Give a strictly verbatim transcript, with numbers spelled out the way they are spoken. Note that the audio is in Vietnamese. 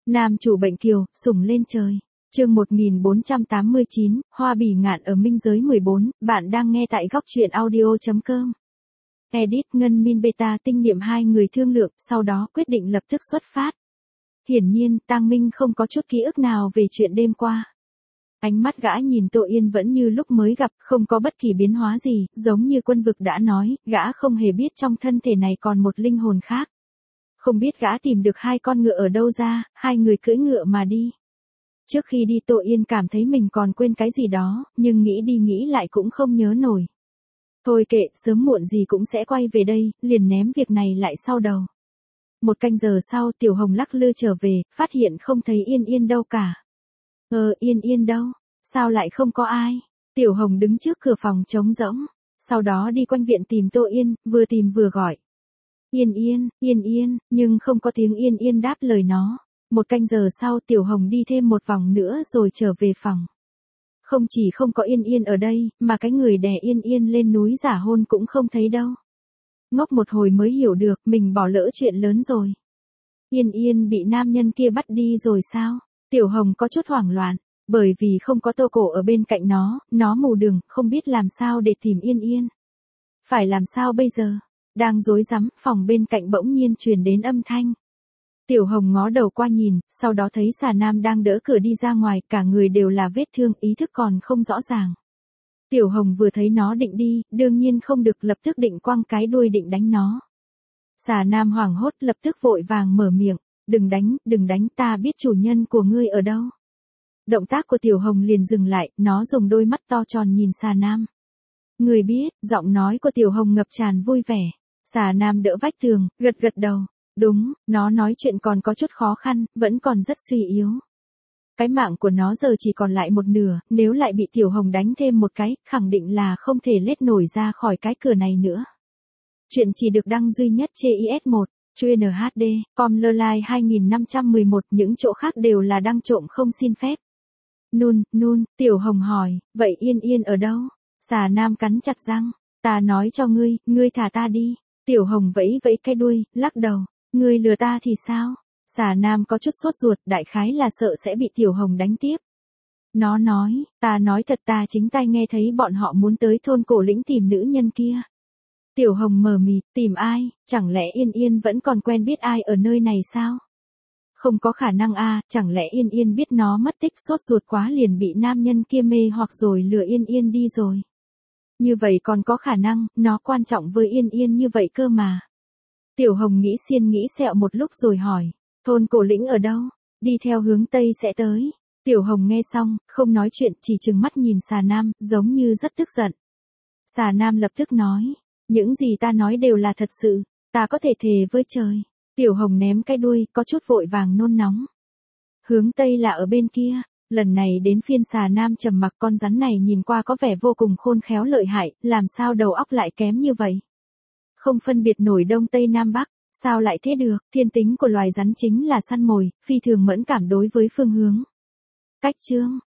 Nam chủ bệnh kiều, sủng lên trời. Chương một nghìn bốn trăm tám mươi chín, Hoa bỉ ngạn ở minh giới mười bốn, bạn đang nghe tại góc truyện audio chấm com. Edit Ngân Min Beta tinh niệm hai người thương lượng, sau đó quyết định lập tức xuất phát. Hiển nhiên, Tang Minh không có chút ký ức nào về chuyện đêm qua. Ánh mắt gã nhìn Tô Yên vẫn như lúc mới gặp, không có bất kỳ biến hóa gì, giống như Quân Vực đã nói, gã không hề biết trong thân thể này còn một linh hồn khác. Không biết gã tìm được hai con ngựa ở đâu ra, hai người cưỡi ngựa mà đi. Trước khi đi Tô Yên cảm thấy mình còn quên cái gì đó, nhưng nghĩ đi nghĩ lại cũng không nhớ nổi. Thôi kệ, sớm muộn gì cũng sẽ quay về đây, liền ném việc này lại sau đầu. Một canh giờ sau Tiểu Hồng lắc lư trở về, phát hiện không thấy Yên Yên đâu cả. Ờ, Yên Yên đâu? Sao lại không có ai? Tiểu Hồng đứng trước cửa phòng trống rỗng, sau đó đi quanh viện tìm Tô Yên, vừa tìm vừa gọi. Yên Yên, Yên Yên, nhưng không có tiếng Yên Yên đáp lời nó. Một canh giờ sau Tiểu Hồng đi thêm một vòng nữa rồi trở về phòng. Không chỉ không có Yên Yên ở đây, mà cái người đè Yên Yên lên núi giả hôn cũng không thấy đâu. Ngốc một hồi mới hiểu được mình bỏ lỡ chuyện lớn rồi. Yên Yên bị nam nhân kia bắt đi rồi sao? Tiểu Hồng có chút hoảng loạn, bởi vì không có Tô Cổ ở bên cạnh nó, nó mù đường, không biết làm sao để tìm Yên Yên. Phải làm sao bây giờ? Đang rối rắm, phòng bên cạnh bỗng nhiên truyền đến âm thanh. Tiểu Hồng ngó đầu qua nhìn, sau đó thấy Xà Nam đang đỡ cửa đi ra ngoài, cả người đều là vết thương, ý thức còn không rõ ràng. Tiểu Hồng vừa thấy nó định đi, đương nhiên không được, lập tức định quăng cái đuôi định đánh nó. Xà Nam hoảng hốt lập tức vội vàng mở miệng, đừng đánh, đừng đánh, ta biết chủ nhân của ngươi ở đâu. Động tác của Tiểu Hồng liền dừng lại, nó dùng đôi mắt to tròn nhìn Xà Nam. Người biết, giọng nói của Tiểu Hồng ngập tràn vui vẻ. Xà Nam đỡ vách tường, gật gật đầu. Đúng, nó nói chuyện còn có chút khó khăn, vẫn còn rất suy yếu. Cái mạng của nó giờ chỉ còn lại một nửa, nếu lại bị Tiểu Hồng đánh thêm một cái, khẳng định là không thể lết nổi ra khỏi cái cửa này nữa. Chuyện chỉ được đăng duy nhất trên i ét một, chuyên en hát đê, com lơ lai hai nghìn năm trăm mười một, những chỗ khác đều là đăng trộm không xin phép. Nun, nun, Tiểu Hồng hỏi, vậy Yên Yên ở đâu? Xà Nam cắn chặt răng, ta nói cho ngươi, ngươi thả ta đi. Tiểu Hồng vẫy vẫy cái đuôi, lắc đầu, ngươi lừa ta thì sao? Xà Nam có chút sốt ruột, đại khái là sợ sẽ bị Tiểu Hồng đánh tiếp. Nó nói, ta nói thật, ta chính tai nghe thấy bọn họ muốn tới thôn Cổ Lĩnh tìm nữ nhân kia. Tiểu Hồng mờ mịt, tìm ai, chẳng lẽ Yên Yên vẫn còn quen biết ai ở nơi này sao? Không có khả năng a, chẳng lẽ Yên Yên biết nó mất tích, sốt ruột quá liền bị nam nhân kia mê hoặc rồi lừa Yên Yên đi rồi. Như vậy còn có khả năng, nó quan trọng với Yên Yên như vậy cơ mà. Tiểu Hồng nghĩ xiên nghĩ xẹo một lúc rồi hỏi, thôn Cổ Lĩnh ở đâu? Đi theo hướng Tây sẽ tới. Tiểu Hồng nghe xong, không nói chuyện, chỉ trừng mắt nhìn Xà Nam, giống như rất tức giận. Xà Nam lập tức nói, những gì ta nói đều là thật sự, ta có thể thề với trời. Tiểu Hồng ném cái đuôi, có chút vội vàng nôn nóng. Hướng Tây là ở bên kia. Lần này đến phiên Xà Nam trầm mặc, con rắn này nhìn qua có vẻ vô cùng khôn khéo lợi hại, làm sao đầu óc lại kém như vậy? Không phân biệt nổi Đông Tây Nam Bắc, sao lại thế được? Thiên tính của loài rắn chính là săn mồi, phi thường mẫn cảm đối với phương hướng. Cách chương,